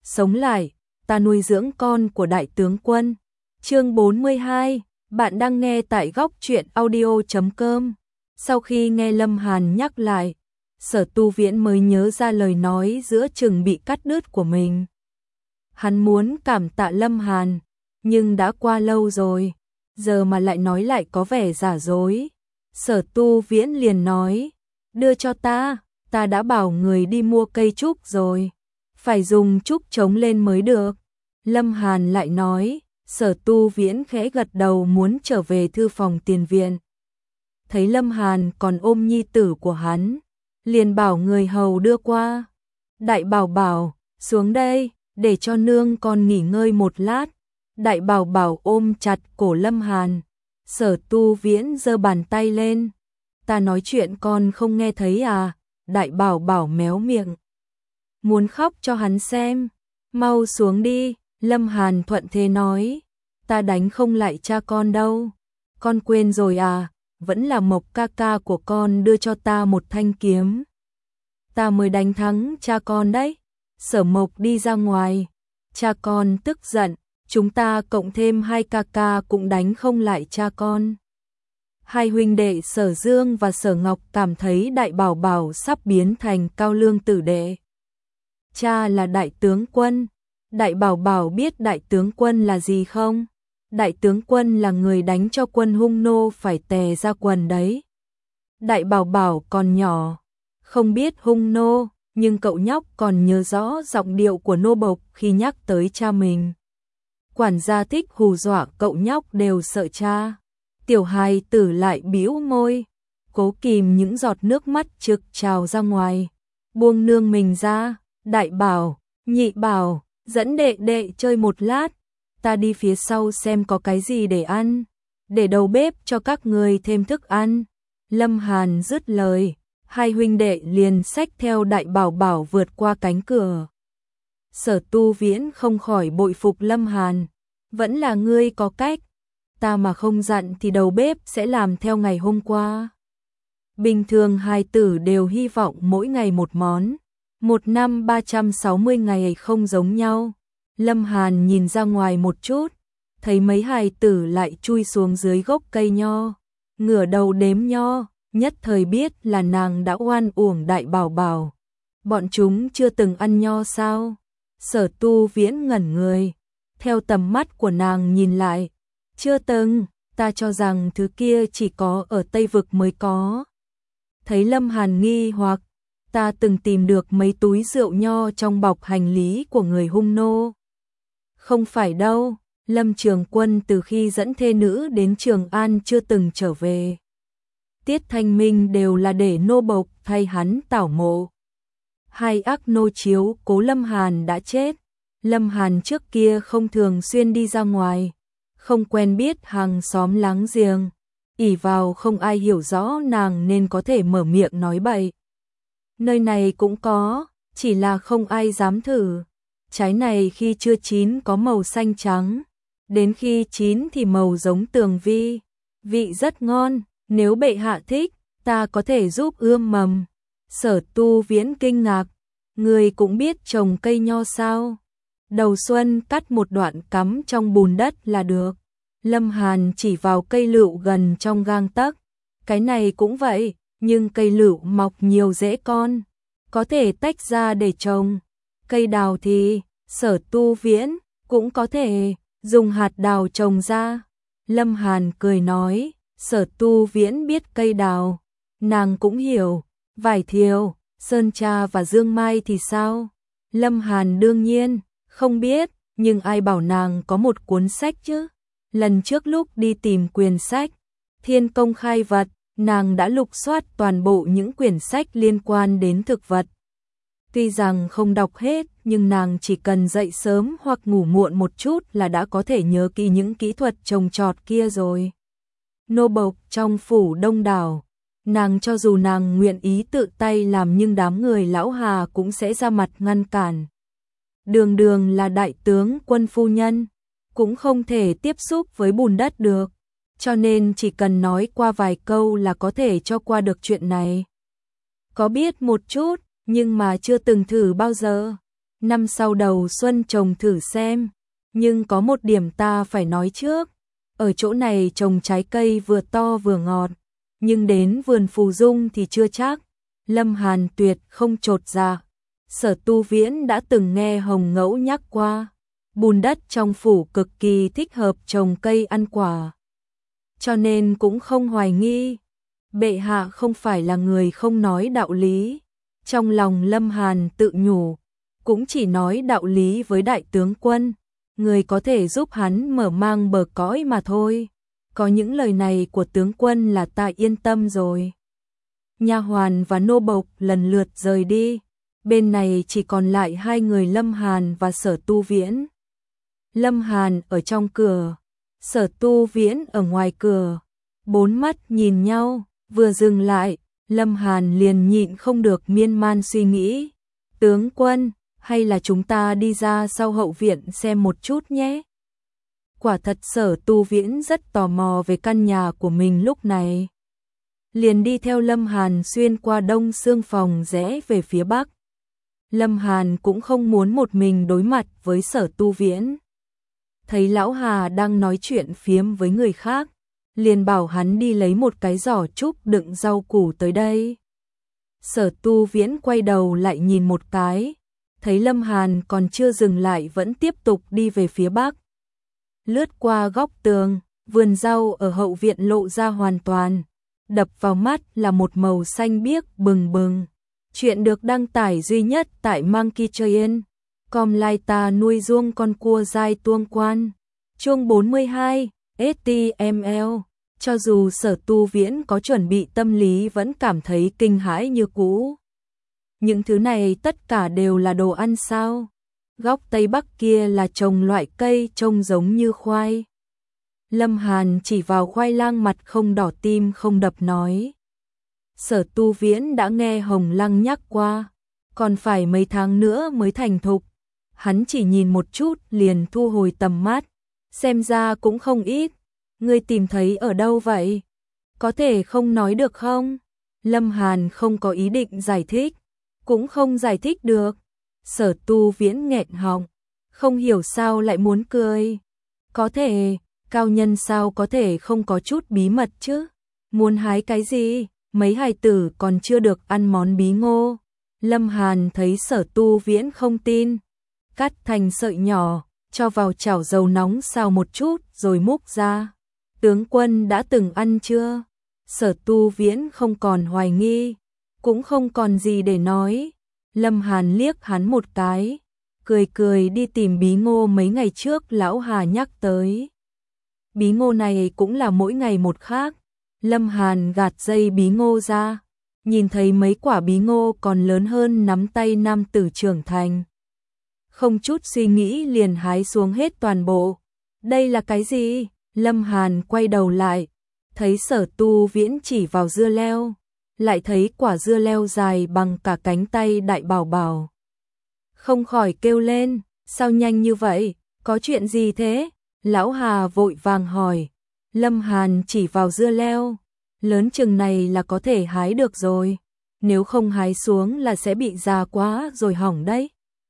sống lại, ta nuôi dưỡng con của đại tướng quân. Chương 42, bạn đang nghe tại góc truyện audio.com. Sau khi nghe Lâm Hàn nhắc lại, Sở Tu Viễn mới nhớ ra lời nói giữa chừng bị cắt đứt của mình. Hắn muốn cảm tạ Lâm Hàn, nhưng đã qua lâu rồi, giờ mà lại nói lại có vẻ giả dối. Sở Tu Viễn liền nói, đưa cho ta đã bảo người đi mua cây trúc rồi, phải dùng trúc chống lên mới được. Lâm Hàn lại nói, Sở Tu Viễn khẽ gật đầu muốn trở về thư phòng tiền viện. Thấy Lâm Hàn còn ôm nhi tử của hắn, liền bảo người hầu đưa qua. Đại Bảo Bảo, xuống đây, để cho nương con nghỉ ngơi một lát. Đại Bảo Bảo ôm chặt cổ Lâm Hàn. Sở Tu Viễn giơ bàn tay lên. Ta nói chuyện con không nghe thấy à? Đại Bảo Bảo méo miệng, muốn khóc cho hắn xem. Mau xuống đi, Lâm Hàn thuận thế nói. Ta đánh không lại cha con đâu. Con quên rồi à? Vẫn là Mộc ca ca của con đưa cho ta một thanh kiếm. Ta mới đánh thắng cha con đấy. Sở Mộc đi ra ngoài. Cha con tức giận, chúng ta cộng thêm hai ca ca cũng đánh không lại cha con. Hai huynh đệ Sở Dương và Sở Ngọc cảm thấy Đại Bảo Bảo sắp biến thành Cao Lương tử đệ. Cha là đại tướng quân. Đại Bảo Bảo biết đại tướng quân là gì không? Đại tướng quân là người đánh cho quân Hung nô phải tè ra quần đấy. Đại Bảo Bảo còn nhỏ, không biết Hung nô, nhưng cậu nhóc còn nhớ rõ giọng điệu của nô bộc khi nhắc tới cha mình. Quản gia thích hù dọa cậu nhóc đều sợ cha. Tiểu hài tử lại bĩu môi, cố kìm những giọt nước mắt trực trào ra ngoài, buông nương mình ra. Đại Bảo, Nhị Bảo, dẫn đệ đệ chơi một lát, ta đi phía sau xem có cái gì để ăn, để đầu bếp cho các người thêm thức ăn. Lâm Hàn dứt lời, hai huynh đệ liền xách theo Đại Bảo Bảo vượt qua cánh cửa. Sở Tu Viễn không khỏi bội phục Lâm Hàn, vẫn là ngươi có cách, ta mà không dặn thì đầu bếp sẽ làm theo ngày hôm qua. Bình thường hài tử đều hy vọng mỗi ngày một món, một năm 360 ngày không giống nhau. Lâm Hàn nhìn ra ngoài một chút, thấy mấy hài tử lại chui xuống dưới gốc cây nho, ngửa đầu đếm nho, nhất thời biết là nàng đã oan uổng Đại Bảo Bảo. Bọn chúng chưa từng ăn nho sao? Sở Tu Viễn ngẩn người, theo tầm mắt của nàng nhìn lại, chưa từng, ta cho rằng thứ kia chỉ có ở Tây Vực mới có. Thấy Lâm Hàn nghi hoặc, ta từng tìm được mấy túi rượu nho trong bọc hành lý của người Hung nô. Không phải đâu, Lâm Trường Quân từ khi dẫn thê nữ đến Trường An chưa từng trở về. Tiết Thanh Minh đều là để nô bộc thay hắn tảo mộ. Hai ác nô chiếu cố Lâm Hàn đã chết. Lâm Hàn trước kia không thường xuyên đi ra ngoài, không quen biết hàng xóm láng giềng, ỷ vào không ai hiểu rõ nàng nên có thể mở miệng nói bậy. Nơi này cũng có, chỉ là không ai dám thử. Trái này khi chưa chín có màu xanh trắng, đến khi chín thì màu giống tường vi, vị rất ngon, nếu bệ hạ thích, ta có thể giúp ươm mầm. Sở Tu Viễn kinh ngạc, người cũng biết trồng cây nho sao? Đầu xuân cắt một đoạn cắm trong bùn đất là được. Lâm Hàn chỉ vào cây lựu gần trong gang tấc, cái này cũng vậy, nhưng cây lựu mọc nhiều rễ con, có thể tách ra để trồng. Cây đào thì, Sở Tu Viễn, cũng có thể dùng hạt đào trồng ra. Lâm Hàn cười nói, Sở Tu Viễn biết cây đào, nàng cũng hiểu. Vải thiều, sơn tra và dương mai thì sao? Lâm Hàn đương nhiên không biết, nhưng ai bảo nàng có một cuốn sách chứ? Lần trước lúc đi tìm quyển sách Thiên Công Khai Vật, nàng đã lục soát toàn bộ những quyển sách liên quan đến thực vật. Tuy rằng không đọc hết, nhưng nàng chỉ cần dậy sớm hoặc ngủ muộn một chút là đã có thể nhớ kỹ những kỹ thuật trồng trọt kia rồi. Nô bộc trong phủ đông đảo, nàng cho dù nàng nguyện ý tự tay làm nhưng đám người lão Hà cũng sẽ ra mặt ngăn cản. Đường Đường là đại tướng quân phu nhân, cũng không thể tiếp xúc với bùn đất được, cho nên chỉ cần nói qua vài câu là có thể cho qua được chuyện này. Có biết một chút, nhưng mà chưa từng thử bao giờ. năm sau đầu xuân trồng thử xem. Nhưng có một điểm ta phải nói trước, ở chỗ này trồng trái cây vừa to vừa ngọt, nhưng đến vườn Phù Dung thì chưa chắc. Lâm Hàn tuyệt không chột dạ. Sở Tu Viễn đã từng nghe Hồng Ngẫu nhắc qua, bùn đất trong phủ cực kỳ thích hợp trồng cây ăn quả, cho nên cũng không hoài nghi. Bệ hạ không phải là người không nói đạo lý. Trong lòng Lâm Hàn tự nhủ, cũng chỉ nói đạo lý với đại tướng quân, người có thể giúp hắn mở mang bờ cõi mà thôi. Có những lời này của tướng quân là ta yên tâm rồi. Nha hoàn và nô bộc lần lượt rời đi, bên này chỉ còn lại hai người Lâm Hàn và Sở Tu Viễn. Lâm Hàn ở trong cửa, Sở Tu Viễn ở ngoài cửa, bốn mắt nhìn nhau, vừa dừng lại, Lâm Hàn liền nhịn không được miên man suy nghĩ. Tướng quân, hay là chúng ta đi ra sau hậu viện xem một chút nhé? Quả thật Sở Tu Viễn rất tò mò về căn nhà của mình lúc này. Liền đi theo Lâm Hàn xuyên qua đông xương phòng rẽ về phía bắc. Lâm Hàn cũng không muốn một mình đối mặt với Sở Tu Viễn. Thấy lão Hà đang nói chuyện phiếm với người khác, liền bảo hắn đi lấy một cái giỏ trúc đựng rau củ tới đây. Sở Tu Viễn quay đầu lại nhìn một cái, thấy Lâm Hàn còn chưa dừng lại vẫn tiếp tục đi về phía bắc. Lướt qua góc tường, vườn rau ở hậu viện lộ ra hoàn toàn, đập vào mắt là một màu xanh biếc bừng bừng. Chuyện được đăng tải duy nhất tại Monkey Train. Com lai ta nuôi ruông con cua dai tuông quan. Chương 42, HTML. Cho dù Sở Tu Viễn có chuẩn bị tâm lý vẫn cảm thấy kinh hãi như cũ. Những thứ này tất cả đều là đồ ăn sao? Góc tây bắc kia là trồng loại cây trông giống như khoai. Lâm Hàn chỉ vào khoai lang mặt không đỏ tim không đập nói. Sở Tu Viễn đã nghe Hồng Lăng nhắc qua, còn phải mấy tháng nữa mới thành thục. Hắn chỉ nhìn một chút liền thu hồi tầm mắt, xem ra cũng không ít. Ngươi tìm thấy ở đâu vậy? Có thể không nói được không? Lâm Hàn không có ý định giải thích, cũng không giải thích được. Sở Tu Viễn nghẹn họng, không hiểu sao lại muốn cười. Có thể, cao nhân sao có thể không có chút bí mật chứ? Muốn hái cái gì? Mấy hài tử còn chưa được ăn món bí ngô. Lâm Hàn thấy Sở Tu Viễn không tin, cắt thành sợi nhỏ, cho vào chảo dầu nóng xào một chút rồi múc ra. Tướng quân đã từng ăn chưa? Sở Tu Viễn không còn hoài nghi, cũng không còn gì để nói. Lâm Hàn liếc hắn một cái, cười cười đi tìm bí ngô mấy ngày trước lão Hà nhắc tới. Bí ngô này cũng là mỗi ngày một khác. Lâm Hàn gạt dây bí ngô ra, nhìn thấy mấy quả bí ngô còn lớn hơn nắm tay nam tử trưởng thành. Không chút suy nghĩ liền hái xuống hết toàn bộ. Đây là cái gì? Lâm Hàn quay đầu lại, thấy Sở Tu Viễn chỉ vào dưa leo, lại thấy quả dưa leo dài bằng cả cánh tay đại bảo bảo. Không khỏi kêu lên, sao nhanh như vậy, có chuyện gì thế? Lão Hà vội vàng hỏi. Lâm Hàn chỉ vào dưa leo, lớn chừng này là có thể hái được rồi, nếu không hái xuống là sẽ bị già quá rồi hỏng đấy.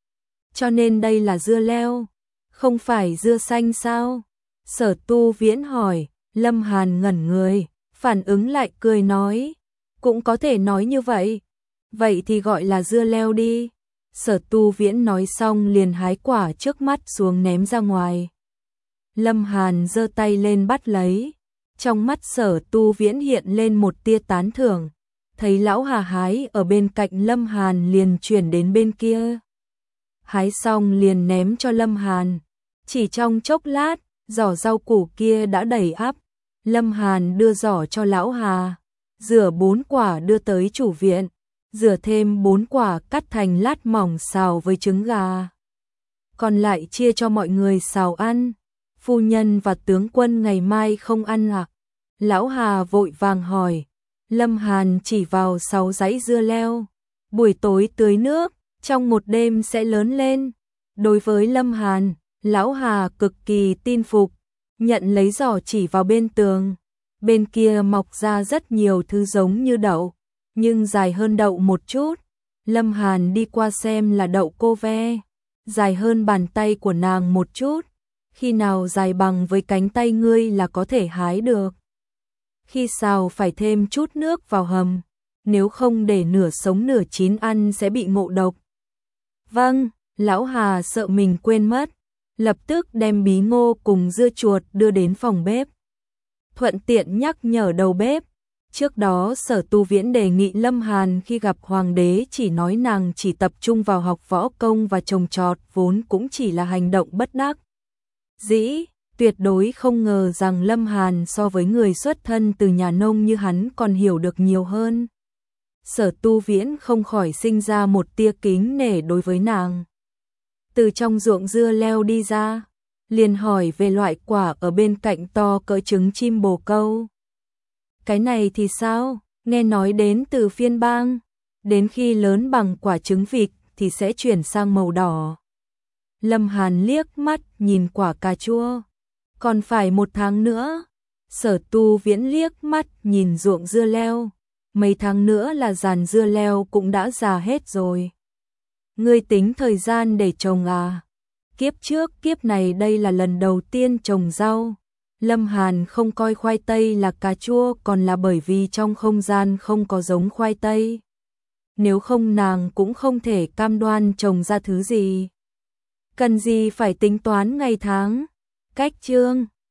Cho nên đây là dưa leo, không phải dưa xanh sao? Sở Tu Viễn hỏi. Lâm Hàn ngẩn người, phản ứng lại cười nói, cũng có thể nói như vậy. Vậy thì gọi là dưa leo đi. Sở Tu Viễn nói xong liền hái quả trước mắt xuống ném ra ngoài. Lâm Hàn giơ tay lên bắt lấy, trong mắt Sở Tu Viễn hiện lên một tia tán thưởng, thấy lão Hà hái ở bên cạnh Lâm Hàn liền chuyển đến bên kia. Hái xong liền ném cho Lâm Hàn, chỉ trong chốc lát, giỏ rau củ kia đã đầy ắp. Lâm Hàn đưa giỏ cho lão Hà, rửa 4 quả đưa tới chủ viện, rửa thêm 4 quả cắt thành lát mỏng xào với trứng gà. Còn lại chia cho mọi người xào ăn. Phu nhân và tướng quân ngày mai không ăn à? Lão Hà vội vàng hỏi. Lâm Hàn chỉ vào 6 dãy dưa leo. Buổi tối tưới nước, trong một đêm sẽ lớn lên. Đối với Lâm Hàn, lão Hà cực kỳ tin phục, nhận lấy giỏ chỉ vào bên tường. Bên kia mọc ra rất nhiều thứ giống như đậu, nhưng dài hơn đậu một chút. Lâm Hàn đi qua xem là đậu cô ve. dài hơn bàn tay của nàng một chút, khi nào dài bằng với cánh tay ngươi là có thể hái được. Khi xào phải thêm chút nước vào hầm, nếu không để nửa sống nửa chín ăn sẽ bị ngộ độc. Vâng, lão Hà sợ mình quên mất, lập tức đem bí ngô cùng dưa chuột đưa đến phòng bếp. Thuận tiện nhắc nhở đầu bếp, trước đó Sở Tu Viễn đề nghị Lâm Hàn khi gặp hoàng đế chỉ nói nàng chỉ tập trung vào học võ công và trồng trọt, vốn cũng chỉ là hành động bất đắc dĩ, tuyệt đối không ngờ rằng Lâm Hàn so với người xuất thân từ nhà nông như hắn còn hiểu được nhiều hơn. Sở Tu Viễn không khỏi sinh ra một tia kính nể đối với nàng. Từ trong ruộng dưa leo đi ra, liền hỏi về loại quả ở bên cạnh to cỡ trứng chim bồ câu. Cái này thì sao? Nghe nói đến từ phiên bang, đến khi lớn bằng quả trứng vịt thì sẽ chuyển sang màu đỏ. Lâm Hàn liếc mắt nhìn quả cà chua, còn phải 1 tháng nữa. Sở Tu Viễn liếc mắt nhìn ruộng dưa leo, mấy tháng nữa là giàn dưa leo cũng đã già hết rồi. Ngươi tính thời gian để trồng à? Kiếp trước kiếp này đây là lần đầu tiên trồng rau. Lâm Hàn không coi khoai tây là cà chua còn là bởi vì trong không gian không có giống khoai tây. Nếu không nàng cũng không thể cam đoan trồng ra thứ gì. Cần gì phải tính toán ngày tháng. Cách chương